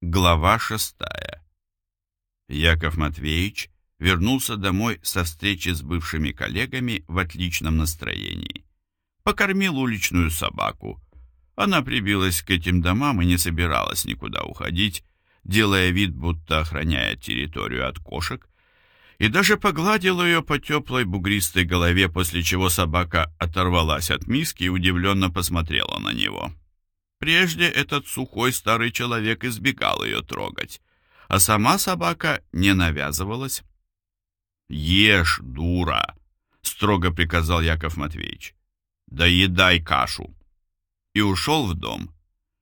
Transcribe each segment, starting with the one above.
Глава 6. Яков Матвеевич вернулся домой со встречи с бывшими коллегами в отличном настроении. Покормил уличную собаку. Она прибилась к этим домам и не собиралась никуда уходить, делая вид, будто охраняет территорию от кошек, и даже погладил ее по теплой бугристой голове, после чего собака оторвалась от миски и удивленно посмотрела на него. Прежде этот сухой старый человек избегал ее трогать, а сама собака не навязывалась. «Ешь, дура!» — строго приказал Яков Матвеевич. «Доедай кашу!» И ушел в дом.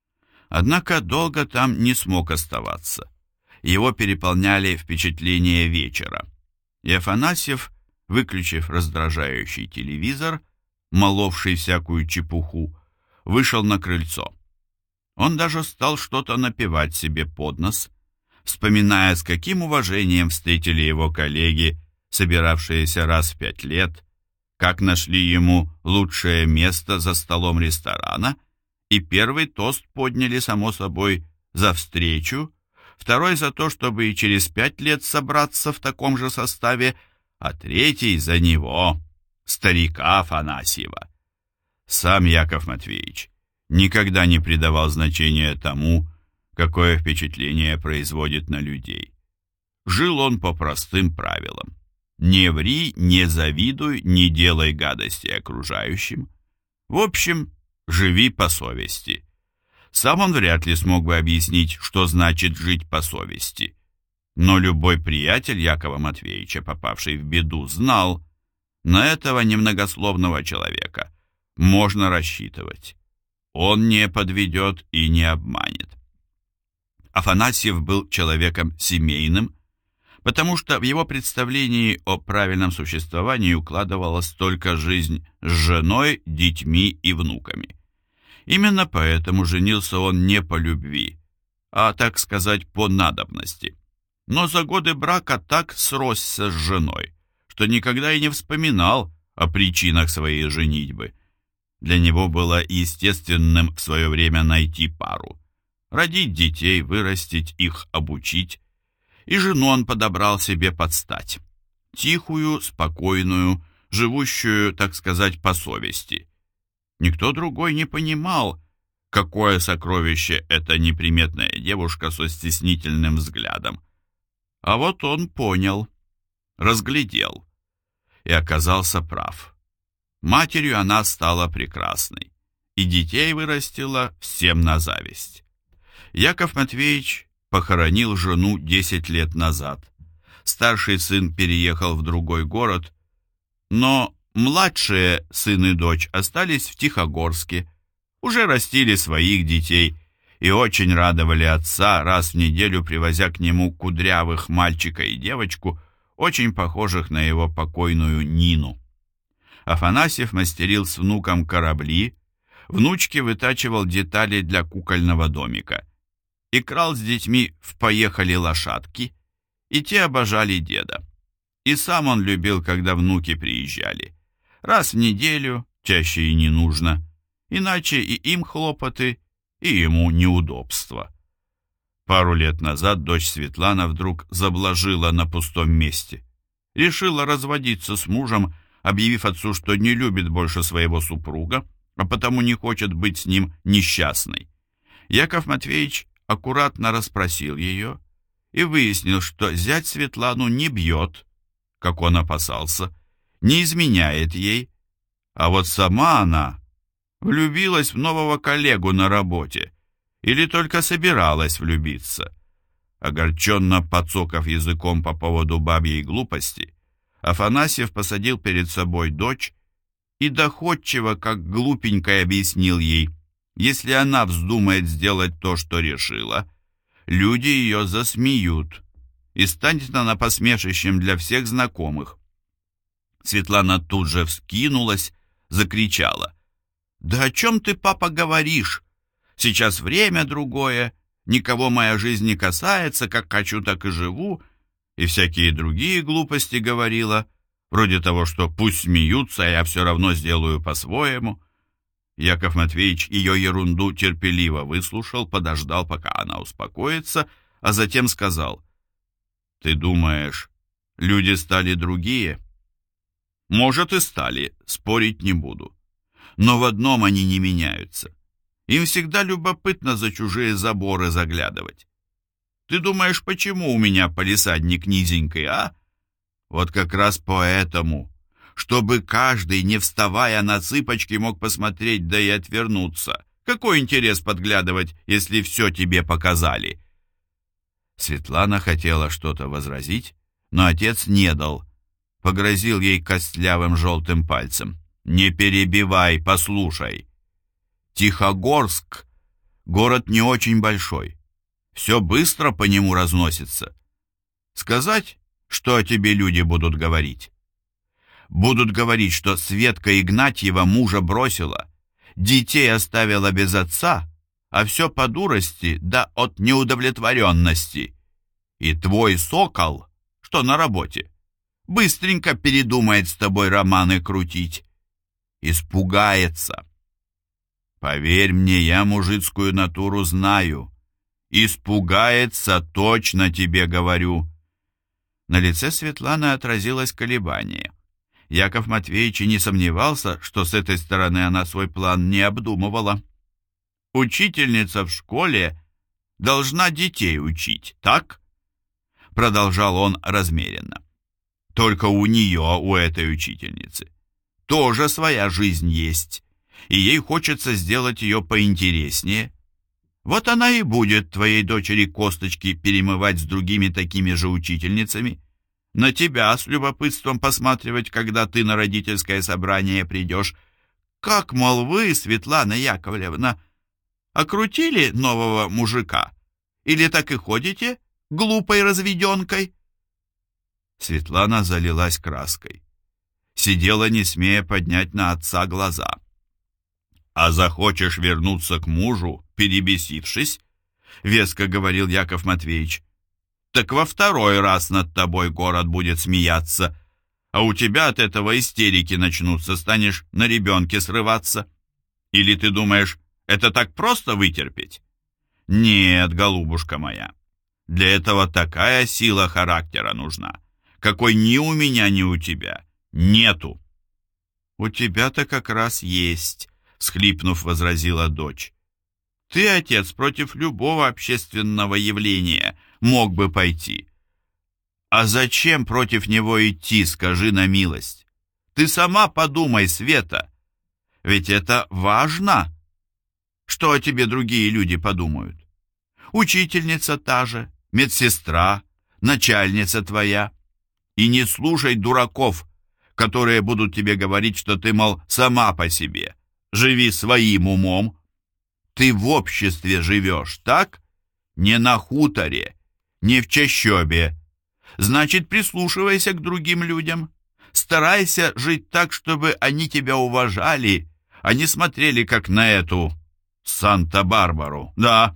Однако долго там не смог оставаться. Его переполняли впечатления вечера. И Афанасьев, выключив раздражающий телевизор, моловший всякую чепуху, вышел на крыльцо. Он даже стал что-то напевать себе под нос, вспоминая, с каким уважением встретили его коллеги, собиравшиеся раз в 5 лет, как нашли ему лучшее место за столом ресторана, и первый тост подняли, само собой, за встречу, второй за то, чтобы и через 5 лет собраться в таком же составе, а третий за него, старика Афанасьева. Сам Яков Матвеевич никогда не придавал значения тому, какое впечатление производит на людей. Жил он по простым правилам. Не ври, не завидуй, не делай гадости окружающим. В общем, живи по совести. Сам он вряд ли смог бы объяснить, что значит жить по совести. Но любой приятель Якова Матвеевича, попавший в беду, знал, на этого немногословного человека можно рассчитывать. Он не подведет и не обманет. Афанасьев был человеком семейным, потому что в его представлении о правильном существовании укладывалась только жизнь с женой, детьми и внуками. Именно поэтому женился он не по любви, а, так сказать, по надобности. Но за годы брака так сросся с женой, что никогда и не вспоминал о причинах своей женитьбы. Для него было естественным в свое время найти пару, родить детей, вырастить их, обучить. И жену он подобрал себе под стать. Тихую, спокойную, живущую, так сказать, по совести. Никто другой не понимал, какое сокровище эта неприметная девушка со стеснительным взглядом. А вот он понял, разглядел и оказался прав. Матерью она стала прекрасной, и детей вырастила всем на зависть. Яков Матвеевич похоронил жену 10 лет назад. Старший сын переехал в другой город, но младшие сын и дочь остались в Тихогорске, уже растили своих детей и очень радовали отца, раз в неделю привозя к нему кудрявых мальчика и девочку, очень похожих на его покойную Нину. Афанасьев мастерил с внуком корабли, внучке вытачивал детали для кукольного домика. Играл с детьми в «Поехали лошадки», и те обожали деда. И сам он любил, когда внуки приезжали. Раз в неделю, чаще и не нужно, иначе и им хлопоты, и ему неудобства. Пару лет назад дочь Светлана вдруг заблажила на пустом месте. Решила разводиться с мужем, объявив отцу, что не любит больше своего супруга, а потому не хочет быть с ним несчастной. Яков Матвеевич аккуратно расспросил ее и выяснил, что зять Светлану не бьет, как он опасался, не изменяет ей, а вот сама она влюбилась в нового коллегу на работе или только собиралась влюбиться. Огорченно подсокав языком по поводу бабьей глупости, Афанасьев посадил перед собой дочь и доходчиво, как глупенько, объяснил ей, если она вздумает сделать то, что решила, люди ее засмеют, и станет она посмешищем для всех знакомых. Светлана тут же вскинулась, закричала: «Да о чем ты, папа, говоришь? Сейчас время другое, никого моя жизнь не касается, как хочу, так и живу», и всякие другие глупости говорила, вроде того, что пусть смеются, а я все равно сделаю по-своему. Яков Матвеевич ее ерунду терпеливо выслушал, подождал, пока она успокоится, а затем сказал: «Ты думаешь, люди стали другие?» «Может, и стали, спорить не буду. Но в одном они не меняются. Им всегда любопытно за чужие заборы заглядывать. Ты думаешь, почему у меня палисадник низенький, а? Вот как раз поэтому, чтобы каждый, не вставая на цыпочки, мог посмотреть, да и отвернуться. Какой интерес подглядывать, если все тебе показали?» Светлана хотела что-то возразить, но отец не дал. Погрозил ей костлявым желтым пальцем. «Не перебивай, послушай. Тихогорск — город не очень большой. Все быстро по нему разносится. Сказать, что о тебе люди будут говорить? Будут говорить, что Светка Игнатьева мужа бросила, детей оставила без отца, а все по дурости да от неудовлетворенности. И твой сокол, что на работе, быстренько передумает с тобой романы крутить. Испугается. Поверь мне, я мужицкую натуру знаю. Испугается, точно тебе говорю». На лице Светланы отразилось колебание. Яков Матвеевич и не сомневался, что с этой стороны она свой план не обдумывала. «Учительница в школе должна детей учить, так?» Продолжал он размеренно. «Только у нее, у этой учительницы, тоже своя жизнь есть, и ей хочется сделать ее поинтереснее. Вот она и будет твоей дочери косточки перемывать с другими такими же учительницами, на тебя с любопытством посматривать, когда ты на родительское собрание придешь. Как, мол, вы, Светлана Яковлевна, окрутили нового мужика? Или так и ходите глупой разведенкой?» Светлана залилась краской. Сидела, не смея поднять на отца глаза. «А захочешь вернуться к мужу, перебесившись, — веско говорил Яков Матвеевич, — так во второй раз над тобой город будет смеяться, а у тебя от этого истерики начнутся, станешь на ребенке срываться. Или ты думаешь, это так просто вытерпеть? Нет, голубушка моя, для этого такая сила характера нужна, какой ни у меня, ни у тебя нету». «У тебя-то как раз есть», — схлипнув, возразила дочь. «Ты, отец, против любого общественного явления мог бы пойти. А зачем против него идти, скажи на милость? Ты сама подумай, Света. Ведь это важно, что о тебе другие люди подумают. Учительница та же, медсестра, начальница твоя. И не слушай дураков, которые будут тебе говорить, что ты, мол, сама по себе. Живи своим умом. Ты в обществе живешь, так? Не на хуторе, не в чащобе. Значит, прислушивайся к другим людям. Старайся жить так, чтобы они тебя уважали, а не смотрели, как на эту Санта-Барбару. Да».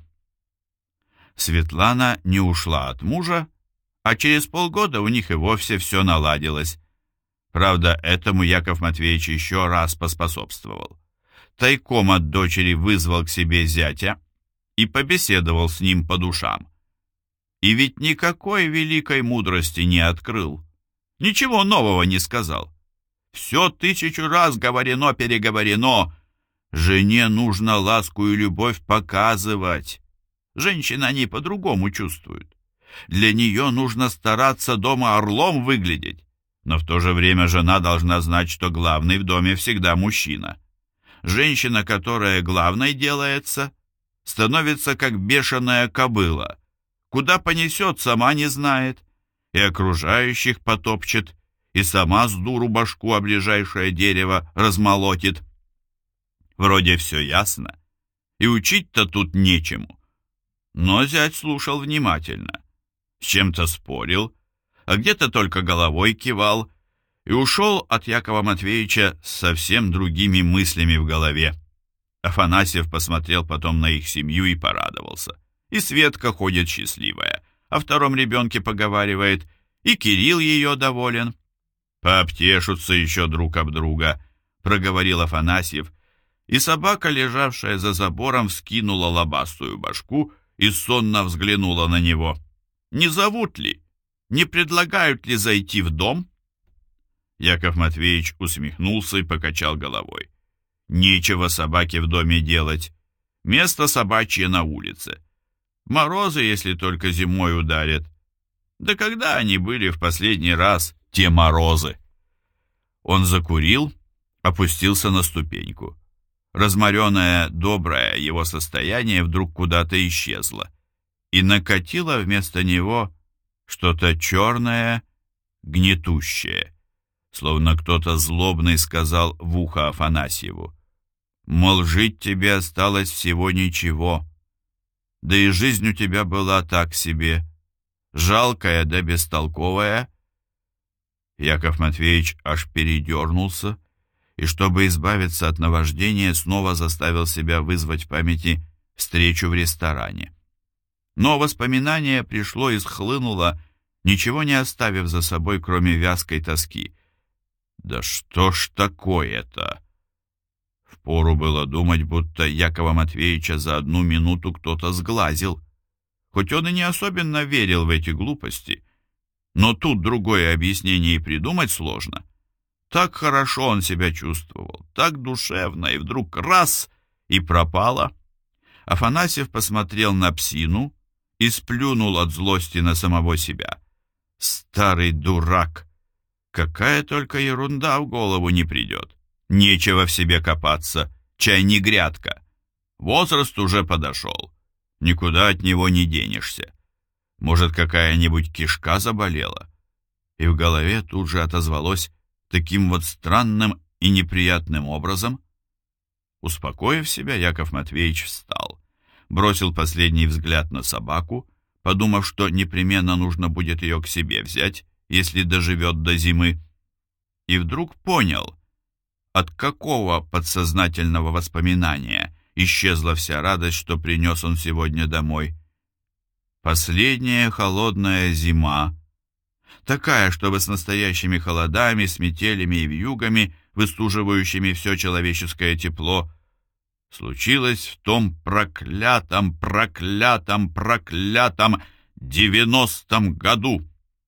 Светлана не ушла от мужа, а через полгода у них и вовсе все наладилось. Правда, этому Яков Матвеевич еще раз поспособствовал. Тайком от дочери вызвал к себе зятя и побеседовал с ним по душам. И ведь никакой великой мудрости не открыл, ничего нового не сказал. Все 1000 раз говорено-переговорено. Жене нужно ласку и любовь показывать. Женщины они по-другому чувствуют. Для нее нужно стараться дома орлом выглядеть, но в то же время жена должна знать, что главный в доме всегда мужчина. Женщина, которая главной делается, становится как бешеная кобыла. Куда понесет, сама не знает, и окружающих потопчет, и сама с дуру башку об ближайшее дерево размолотит. Вроде все ясно, и учить-то тут нечему. Но зять слушал внимательно, с чем-то спорил, а где-то только головой кивал, и ушел от Якова Матвеевича с совсем другими мыслями в голове. Афанасьев посмотрел потом на их семью и порадовался. И Светка ходит счастливая, о втором ребенке поговаривает, и Кирилл ее доволен. «Пообтешутся еще друг об друга», — проговорил Афанасьев, и собака, лежавшая за забором, вскинула лобастую башку и сонно взглянула на него. «Не зовут ли? Не предлагают ли зайти в дом?» Яков Матвеевич усмехнулся и покачал головой. «Нечего собаке в доме делать. Место собачье на улице. Морозы, если только зимой ударят. Да когда они были в последний раз, те морозы?» Он закурил, опустился на ступеньку. Разморенное, доброе его состояние вдруг куда-то исчезло, и накатило вместо него что-то черное, гнетущее, словно кто-то злобный сказал в ухо Афанасьеву: «Мол, жить тебе осталось всего ничего, да и жизнь у тебя была так себе, жалкая да бестолковая». Яков Матвеевич аж передернулся, и, чтобы избавиться от наваждения, снова заставил себя вызвать в памяти встречу в ресторане. Но воспоминание пришло и схлынуло, ничего не оставив за собой, кроме вязкой тоски. Да что ж такое-то? Впору было думать, будто Якова Матвеевича за одну минуту кто-то сглазил. Хоть он и не особенно верил в эти глупости, но тут другое объяснение и придумать сложно. Так хорошо он себя чувствовал, так душевно, и вдруг раз — и пропало. Афанасьев посмотрел на псину и сплюнул от злости на самого себя. Старый дурак! Какая только ерунда в голову не придет. Нечего в себе копаться, чай не грядка. Возраст уже подошел, никуда от него не денешься. Может, какая-нибудь кишка заболела? И в голове тут же отозвалось таким вот странным и неприятным образом. Успокоив себя, Яков Матвеевич встал, бросил последний взгляд на собаку, подумав, что непременно нужно будет ее к себе взять, если доживет до зимы, и вдруг понял, от какого подсознательного воспоминания исчезла вся радость, что принес он сегодня домой. Последняя холодная зима, такая, чтобы с настоящими холодами, с метелями и вьюгами, выстуживающими все человеческое тепло, случилось в том проклятом 90-м году.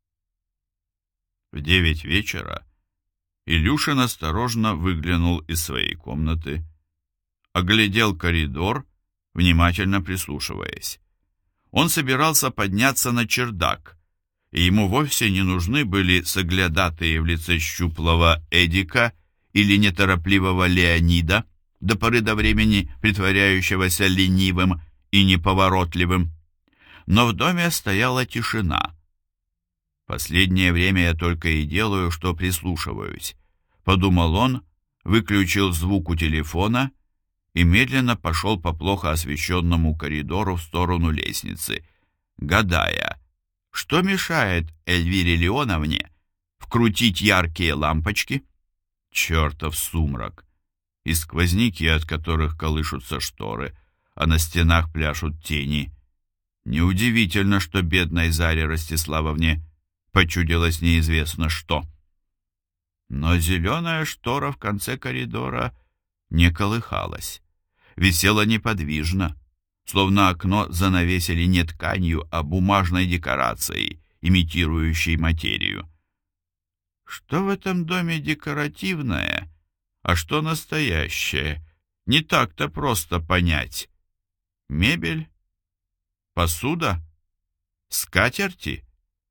В 9 вечера Илюшин осторожно выглянул из своей комнаты, оглядел коридор, внимательно прислушиваясь. Он собирался подняться на чердак, и ему вовсе не нужны были соглядатые в лице щуплого Эдика или неторопливого Леонида, до поры до времени притворяющегося ленивым и неповоротливым. Но в доме стояла тишина. «Последнее время я только и делаю, что прислушиваюсь», — подумал он, выключил звук у телефона и медленно пошел по плохо освещенному коридору в сторону лестницы, гадая, что мешает Эльвире Леоновне вкрутить яркие лампочки. Чертов сумрак! И сквозняки, от которых колышутся шторы, а на стенах пляшут тени. Неудивительно, что бедной Заре Ростиславовне почудилось неизвестно что. Но зеленая штора в конце коридора не колыхалась, висела неподвижно, словно окно занавесили не тканью, а бумажной декорацией, имитирующей материю. Что в этом доме декоративное, а что настоящее, не так-то просто понять. Мебель? Посуда? Скатерти?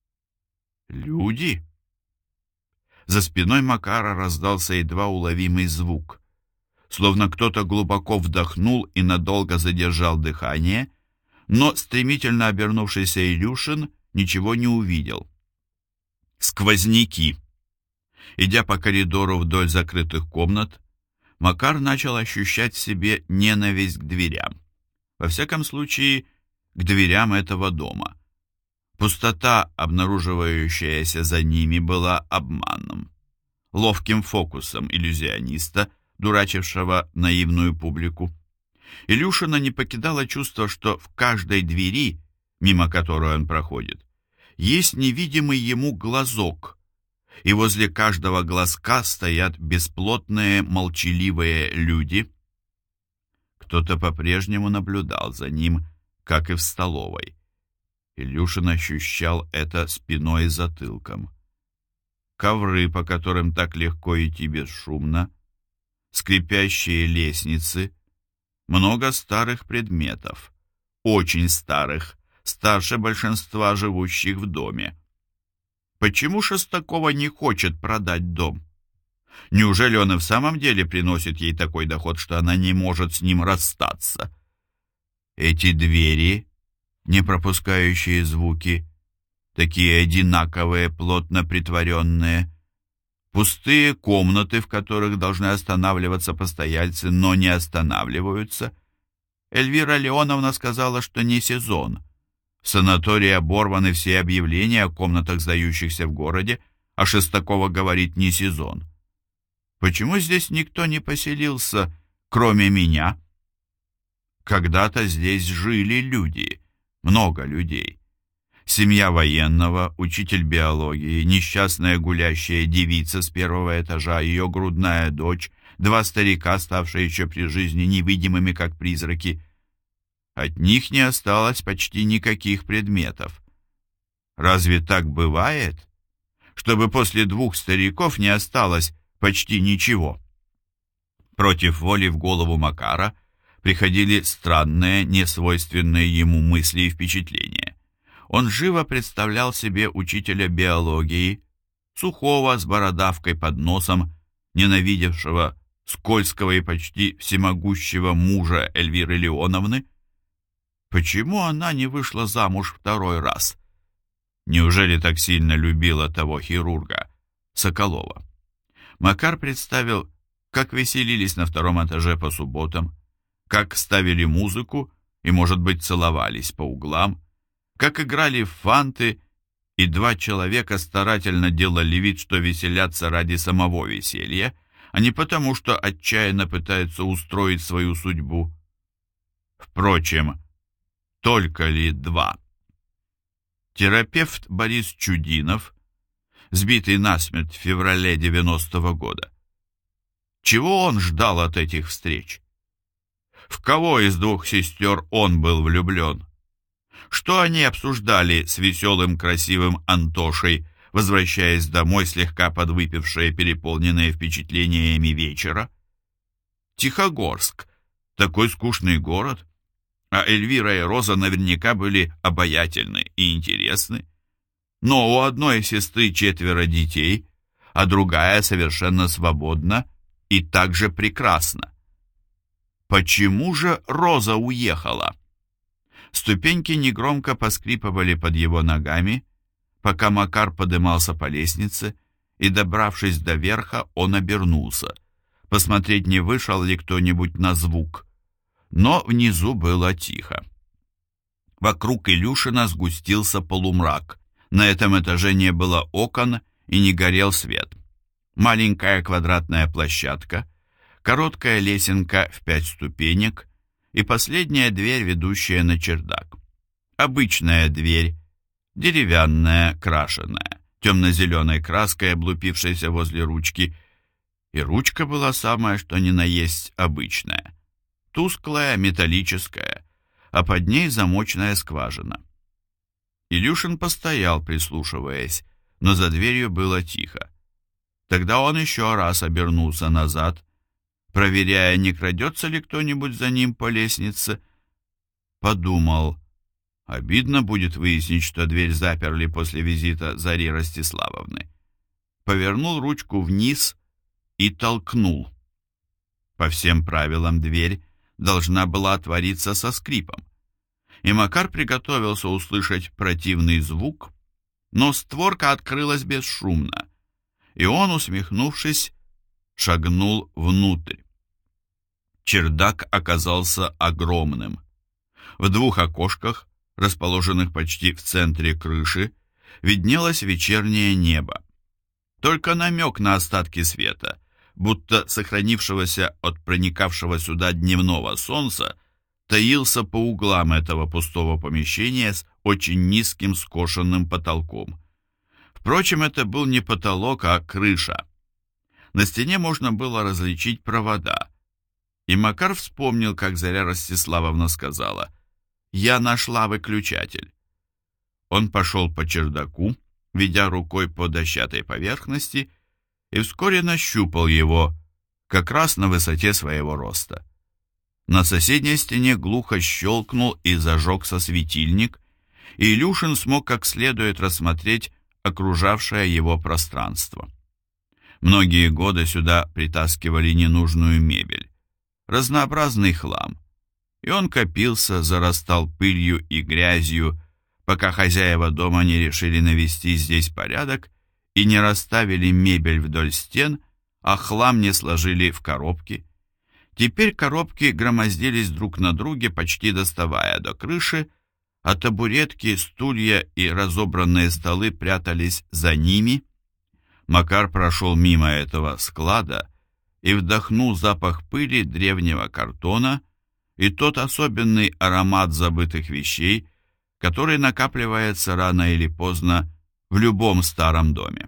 Люди? За спиной Макара раздался едва уловимый звук, словно кто-то глубоко вдохнул и надолго задержал дыхание, но стремительно обернувшийся Илюшин ничего не увидел. Сквозняки. Идя по коридору вдоль закрытых комнат, Макар начал ощущать в себе ненависть к дверям. Во всяком случае, к дверям этого дома. Пустота, обнаруживающаяся за ними, была обманом, ловким фокусом иллюзиониста, дурачившего наивную публику. Илюшина не покидало чувство, что в каждой двери, мимо которой он проходит, есть невидимый ему глазок, и возле каждого глазка стоят бесплотные молчаливые люди. кто-то по-прежнему наблюдал за ним, как и в столовой. Илюшин ощущал это спиной и затылком. Ковры, по которым так легко идти бесшумно, скрипящие лестницы, много старых предметов, очень старых, старше большинства живущих в доме. Почему Шестакова не хочет продать дом? Неужели он и в самом деле приносит ей такой доход, что она не может с ним расстаться? Эти двери, не пропускающие звуки, такие одинаковые, плотно притворенные, пустые комнаты, в которых должны останавливаться постояльцы, но не останавливаются. Эльвира Леоновна сказала, что не сезон. В санатории оборваны все объявления о комнатах, сдающихся в городе, а Шестакова говорит не сезон. Почему здесь никто не поселился, кроме меня? Когда-то здесь жили люди, много людей. Семья военного, учитель биологии, несчастная гулящая девица с первого этажа, ее грудная дочь, два старика, ставшие еще при жизни невидимыми, как призраки. От них не осталось почти никаких предметов. Разве так бывает, чтобы после двух стариков не осталось почти ничего? Против воли в голову Макара приходили странные, несвойственные ему мысли и впечатления. Он живо представлял себе учителя биологии, сухого, с бородавкой под носом, ненавидевшего скользкого и почти всемогущего мужа Эльвиры Леоновны. Почему она не вышла замуж второй раз? Неужели так сильно любила того хирурга, Соколова? Макар представил, как веселились на втором этаже по субботам, как ставили музыку и, может быть, целовались по углам, как играли в фанты, и два человека старательно делали вид, что веселятся ради самого веселья, а не потому, что отчаянно пытаются устроить свою судьбу. Впрочем, только ли два? Терапевт Борис Чудинов, сбитый насмерть в феврале 90-го года. Чего он ждал от этих встреч? В кого из двух сестер он был влюблен? Что они обсуждали с веселым, красивым Антошей, возвращаясь домой, слегка подвыпившие, переполненные впечатлениями вечера? Тихогорск, такой скучный город, а Эльвира и Роза наверняка были обаятельны и интересны. Но у одной сестры 4 детей, а другая совершенно свободна и также прекрасна. Почему же Роза уехала? Ступеньки негромко поскрипывали под его ногами, пока Макар подымался по лестнице, и, добравшись до верха, он обернулся, посмотреть, не вышел ли кто-нибудь на звук. Но внизу было тихо. Вокруг Илюшина сгустился полумрак. На этом этаже не было окон и не горел свет. Маленькая квадратная площадка, короткая лесенка в 5 ступенек и последняя дверь, ведущая на чердак. Обычная дверь, деревянная, крашеная, темно-зеленой краской, облупившейся возле ручки. И ручка была самая, что ни на есть, обычная. Тусклая, металлическая, а под ней замочная скважина. Илюшин постоял, прислушиваясь, но за дверью было тихо. Тогда он еще раз обернулся назад, проверяя, не крадется ли кто-нибудь за ним по лестнице. Подумал, обидно будет выяснить, что дверь заперли после визита Зари Ростиславовны. Повернул ручку вниз и толкнул. По всем правилам дверь должна была отвориться со скрипом, и Макар приготовился услышать противный звук, но створка открылась бесшумно, и он, усмехнувшись, шагнул внутрь. Чердак оказался огромным. В 2 окошках, расположенных почти в центре крыши, виднелось вечернее небо. Только намек на остатки света, будто сохранившегося от проникавшего сюда дневного солнца, таился по углам этого пустого помещения с очень низким скошенным потолком. Впрочем, это был не потолок, а крыша. На стене можно было различить провода, И Макар вспомнил, как Заря Ростиславовна сказала: «Я нашла выключатель». Он пошел по чердаку, ведя рукой по дощатой поверхности, и вскоре нащупал его, как раз на высоте своего роста. На соседней стене глухо щелкнул и зажегся светильник, и Илюшин смог как следует рассмотреть окружавшее его пространство. Многие годы сюда притаскивали ненужную мебель, разнообразный хлам, и он копился, зарастал пылью и грязью, пока хозяева дома не решили навести здесь порядок и не расставили мебель вдоль стен, а хлам не сложили в коробки. Теперь коробки громоздились друг на друге, почти доставая до крыши, а табуретки, стулья и разобранные столы прятались за ними. Макар прошел мимо этого склада и вдохнул запах пыли, древнего картона и тот особенный аромат забытых вещей, который накапливается рано или поздно в любом старом доме.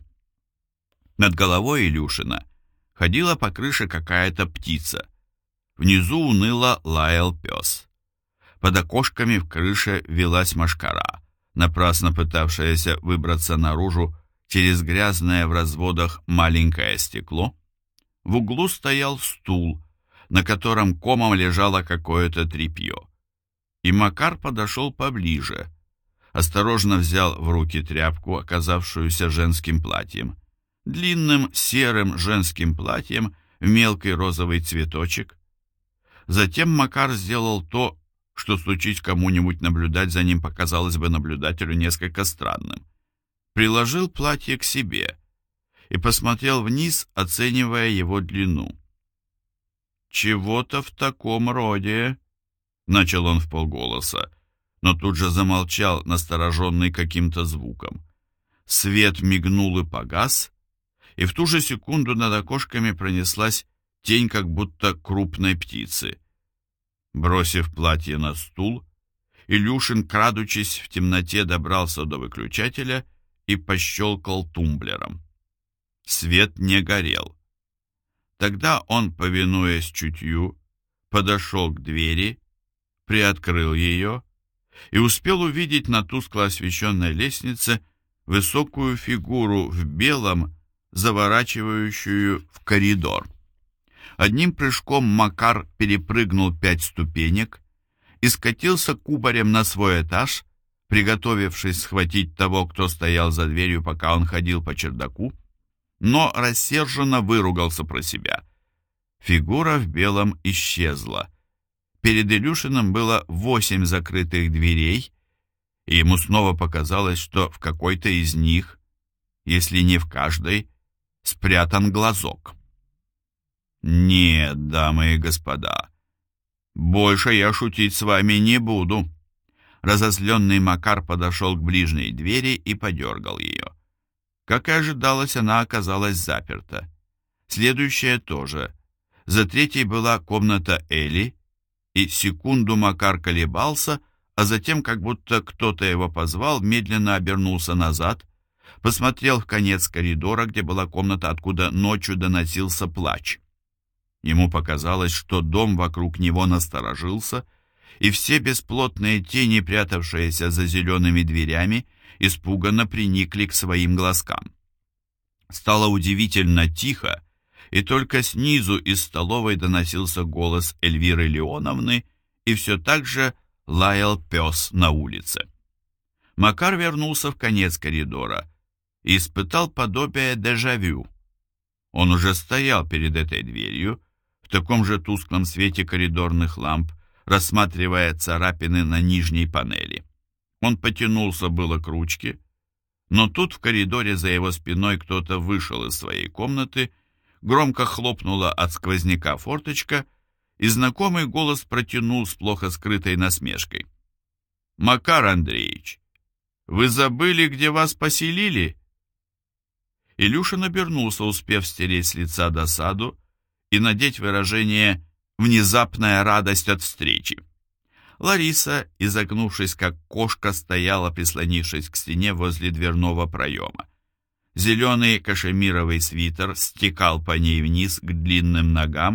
Над головой Илюшина ходила по крыше какая-то птица. Внизу уныло лаял пес. Под окошками в крыше велась мошкара, напрасно пытавшаяся выбраться наружу через грязное в разводах маленькое стекло. В углу стоял стул, на котором комом лежало какое-то тряпье. И Макар подошел поближе, осторожно взял в руки тряпку, оказавшуюся женским платьем, длинным серым женским платьем в мелкий розовый цветочек. Затем Макар сделал то, что случись кому-нибудь наблюдать за ним показалось бы наблюдателю несколько странным. Приложил платье к себе и посмотрел вниз, оценивая его длину. «Чего-то в таком роде», — начал он вполголоса, но тут же замолчал, настороженный каким-то звуком. Свет мигнул и погас, и в ту же секунду над окошками пронеслась тень как будто крупной птицы. Бросив платье на стул, Илюшин, крадучись в темноте, добрался до выключателя и пощелкал тумблером. Свет не горел. Тогда он, повинуясь чутью, подошел к двери, приоткрыл ее и успел увидеть на тускло освещенной лестнице высокую фигуру в белом, заворачивающую в коридор. Одним прыжком Макар перепрыгнул 5 ступенек и скатился кубарем на свой этаж, приготовившись схватить того, кто стоял за дверью, пока он ходил по чердаку, но рассерженно выругался про себя. Фигура в белом исчезла. Перед Илюшиным было 8 закрытых дверей, и ему снова показалось, что в какой-то из них, если не в каждой, спрятан глазок. «Нет, дамы и господа, больше я шутить с вами не буду». Разозленный Макар подошел к ближней двери и подергал ее. Как и ожидалось, она оказалась заперта. Следующая тоже. За третьей была комната Эли, и секунду Макар колебался, а затем, как будто кто-то его позвал, медленно обернулся назад, посмотрел в конец коридора, где была комната, откуда ночью доносился плач. Ему показалось, что дом вокруг него насторожился, и все бесплотные тени, прятавшиеся за зелеными дверями, испуганно приникли к своим глазкам. Стало удивительно тихо, и только снизу из столовой доносился голос Эльвиры Леоновны, и все так же лаял пес на улице. Макар вернулся в конец коридора и испытал подобие дежавю. Он уже стоял перед этой дверью, в таком же тусклом свете коридорных ламп, рассматривая царапины на нижней панели. Он потянулся было к ручке, но тут в коридоре за его спиной кто-то вышел из своей комнаты, громко хлопнула от сквозняка форточка, и знакомый голос протянул с плохо скрытой насмешкой: «Макар Андреевич, вы забыли, где вас поселили?» Илюшин обернулся, успев стереть с лица досаду и надеть выражение «внезапная радость от встречи». Лариса, изогнувшись как кошка, стояла, прислонившись к стене возле дверного проема. Зеленый кашемировый свитер стекал по ней вниз к длинным ногам,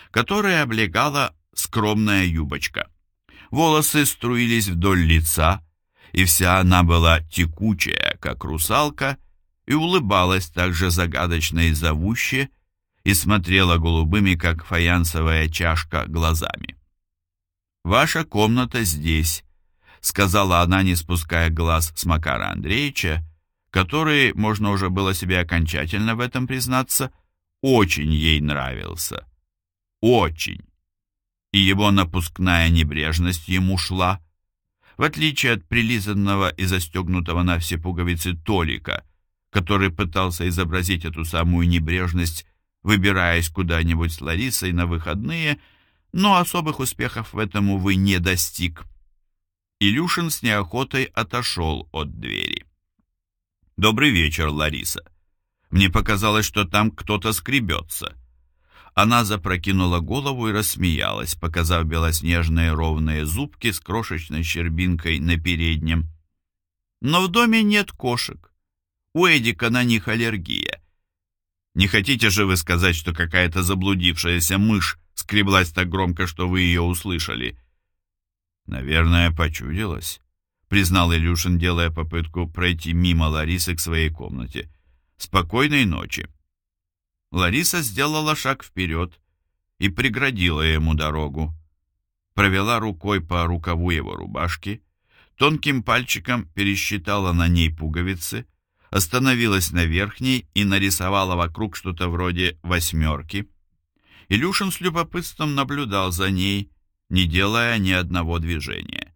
которые облегала скромная юбочка. Волосы струились вдоль лица, и вся она была текучая, как русалка, и улыбалась так же загадочно и зовуще, и смотрела голубыми, как фаянсовая чашка, глазами. «Ваша комната здесь», — сказала она, не спуская глаз с Макара Андреевича, который, можно уже было себе окончательно в этом признаться, очень ей нравился. Очень. И его напускная небрежность ему шла, в отличие от прилизанного и застегнутого на все пуговицы Толика, который пытался изобразить эту самую небрежность, выбираясь куда-нибудь с Ларисой на выходные, но особых успехов в этом, увы, не достиг. Илюшин с неохотой отошел от двери. «Добрый вечер, Лариса. Мне показалось, что там кто-то скребется». Она запрокинула голову и рассмеялась, показав белоснежные ровные зубки с крошечной щербинкой на переднем. «Но в доме нет кошек. У Эдика на них аллергия. Не хотите же вы сказать, что какая-то заблудившаяся мышь скреблась так громко, что вы ее услышали?» «Наверное, почудилось», — признал Илюшин, делая попытку пройти мимо Ларисы к своей комнате. «Спокойной ночи». Лариса сделала шаг вперед и преградила ему дорогу. Провела рукой по рукаву его рубашки, тонким пальчиком пересчитала на ней пуговицы, остановилась на верхней и нарисовала вокруг что-то вроде восьмерки. Илюшин с любопытством наблюдал за ней, не делая ни одного движения.